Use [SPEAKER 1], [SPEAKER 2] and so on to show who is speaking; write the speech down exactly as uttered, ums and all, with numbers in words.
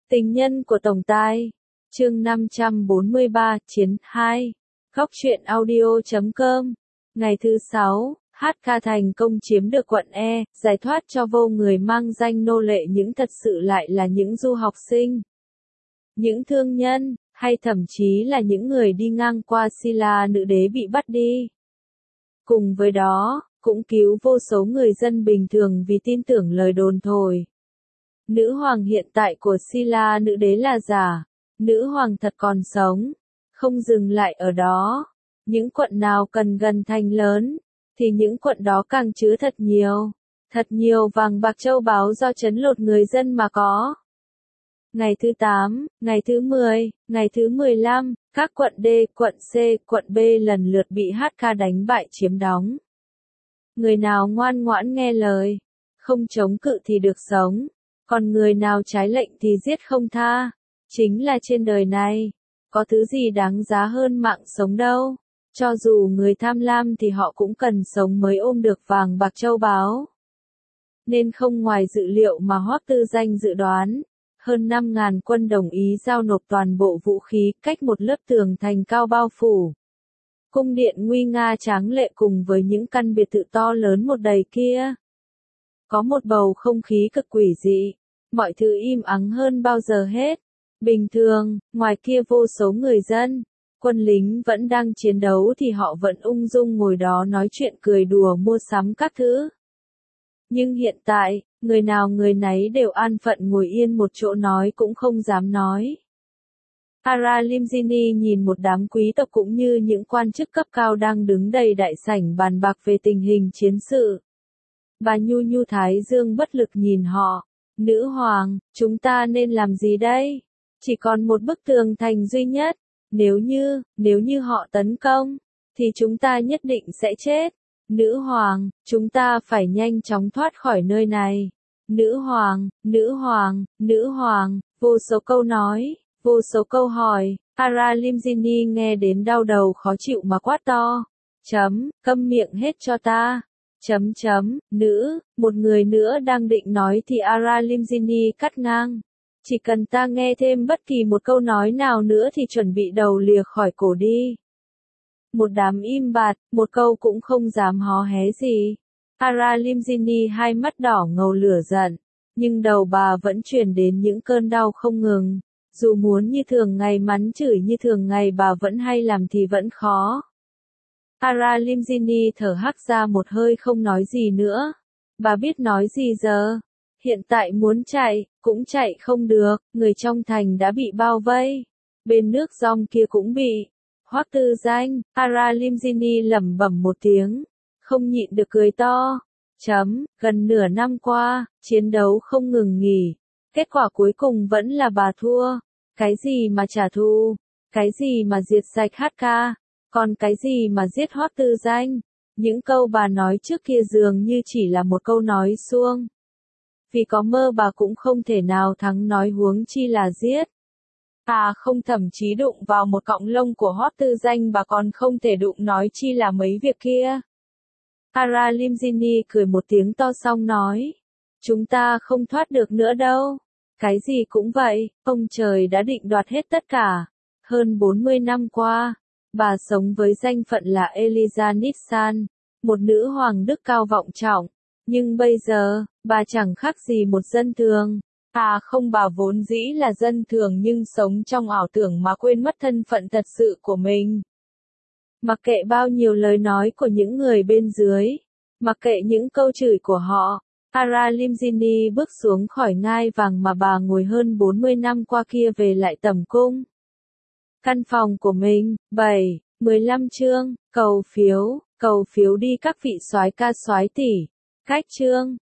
[SPEAKER 1] Tình nhân của Tổng Tài. Chương năm trăm bốn mươi ba, Chiến hai. Góc truyện audio chấm com. Ngày thứ sáu, hát ca thành công chiếm được quận E, giải thoát cho vô người mang danh nô lệ những thật sự lại là những du học sinh, những thương nhân, hay thậm chí là những người đi ngang qua Silla nữ đế bị bắt đi. Cùng với đó, cũng cứu vô số người dân bình thường vì tin tưởng lời đồn thổi. Nữ hoàng hiện tại của Silla nữ đế là giả, nữ hoàng thật còn sống. Không dừng lại ở đó, những quận nào cần gần thành lớn, thì những quận đó càng chứa thật nhiều, thật nhiều vàng bạc châu báu do trấn lột người dân mà có. Ngày thứ tám, ngày thứ mười, ngày thứ mười lăm, các quận D, quận C, quận B lần lượt bị hát ca đánh bại chiếm đóng. Người nào ngoan ngoãn nghe lời, không chống cự thì được sống, còn người nào trái lệnh thì giết không tha. Chính là trên đời này, có thứ gì đáng giá hơn mạng sống đâu. Cho dù người tham lam thì họ cũng cần sống mới ôm được vàng bạc châu báu. Nên không ngoài dự liệu mà Hoắc Tư Danh dự đoán, hơn năm ngàn quân đồng ý giao nộp toàn bộ vũ khí cách một lớp tường thành cao bao phủ. Cung điện nguy nga tráng lệ cùng với những căn biệt thự to lớn một đầy kia. Có một bầu không khí cực quỷ dị, mọi thứ im ắng hơn bao giờ hết. Bình thường, ngoài kia vô số người dân, quân lính vẫn đang chiến đấu thì họ vẫn ung dung ngồi đó nói chuyện cười đùa mua sắm các thứ. Nhưng hiện tại, người nào người nấy đều an phận ngồi yên một chỗ nói cũng không dám nói. Aralimjini nhìn một đám quý tộc cũng như những quan chức cấp cao đang đứng đầy đại sảnh bàn bạc về tình hình chiến sự. Bà nhu nhu thái dương bất lực nhìn họ. Nữ hoàng, chúng ta nên làm gì đây? Chỉ còn một bức tường thành duy nhất. Nếu như, nếu như họ tấn công, thì chúng ta nhất định sẽ chết. Nữ hoàng, chúng ta phải nhanh chóng thoát khỏi nơi này. Nữ hoàng, nữ hoàng, nữ hoàng, vô số câu nói, vô số câu hỏi. Aralimjini nghe đến đau đầu khó chịu mà quát to. Chấm, câm miệng hết cho ta. Chấm chấm, nữ, một người nữa đang định nói thì Aralimjini cắt ngang. Chỉ cần ta nghe thêm bất kỳ một câu nói nào nữa thì chuẩn bị đầu lìa khỏi cổ đi. Một đám im bặt, một câu cũng không dám hó hé gì. Aralimjini hai mắt đỏ ngầu lửa giận, nhưng đầu bà vẫn truyền đến những cơn đau không ngừng. Dù muốn như thường ngày mắng chửi như thường ngày bà vẫn hay làm thì vẫn khó. Aralimjini thở hắt ra một hơi không nói gì nữa. Bà biết nói gì giờ? Hiện tại muốn chạy, cũng chạy không được, người trong thành đã bị bao vây. Bên nước dòng kia cũng bị. Hoắc Tư Danh, Aralimjini lẩm bẩm một tiếng, không nhịn được cười to. Chấm, gần nửa năm qua, chiến đấu không ngừng nghỉ. Kết quả cuối cùng vẫn là bà thua. Cái gì mà trả thù? Cái gì mà diệt sạch hát ca? Còn cái gì mà giết Hoắc Tư Danh? Những câu bà nói trước kia dường như chỉ là một câu nói suông. Vì có mơ bà cũng không thể nào thắng nói huống chi là giết. À không, thậm chí đụng vào một cọng lông của Hoắc Tư Danh bà còn không thể đụng nói chi là mấy việc kia. Aralimjini cười một tiếng to xong nói. Chúng ta không thoát được nữa đâu. Cái gì cũng vậy, ông trời đã định đoạt hết tất cả. Hơn bốn mươi năm qua, bà sống với danh phận là Eliza Nixon, một nữ hoàng đức cao vọng trọng. Nhưng bây giờ, bà chẳng khác gì một dân thường. À không, bà vốn dĩ là dân thường nhưng sống trong ảo tưởng mà quên mất thân phận thật sự của mình. Mặc kệ bao nhiêu lời nói của những người bên dưới, mặc kệ những câu chửi của họ, Aralimjini bước xuống khỏi ngai vàng mà bà ngồi hơn bốn mươi năm qua kia về lại tẩm cung. Căn phòng của mình, bảy, mười lăm chương, cầu phiếu, cầu phiếu đi các vị soái ca soái tỷ. Cách chương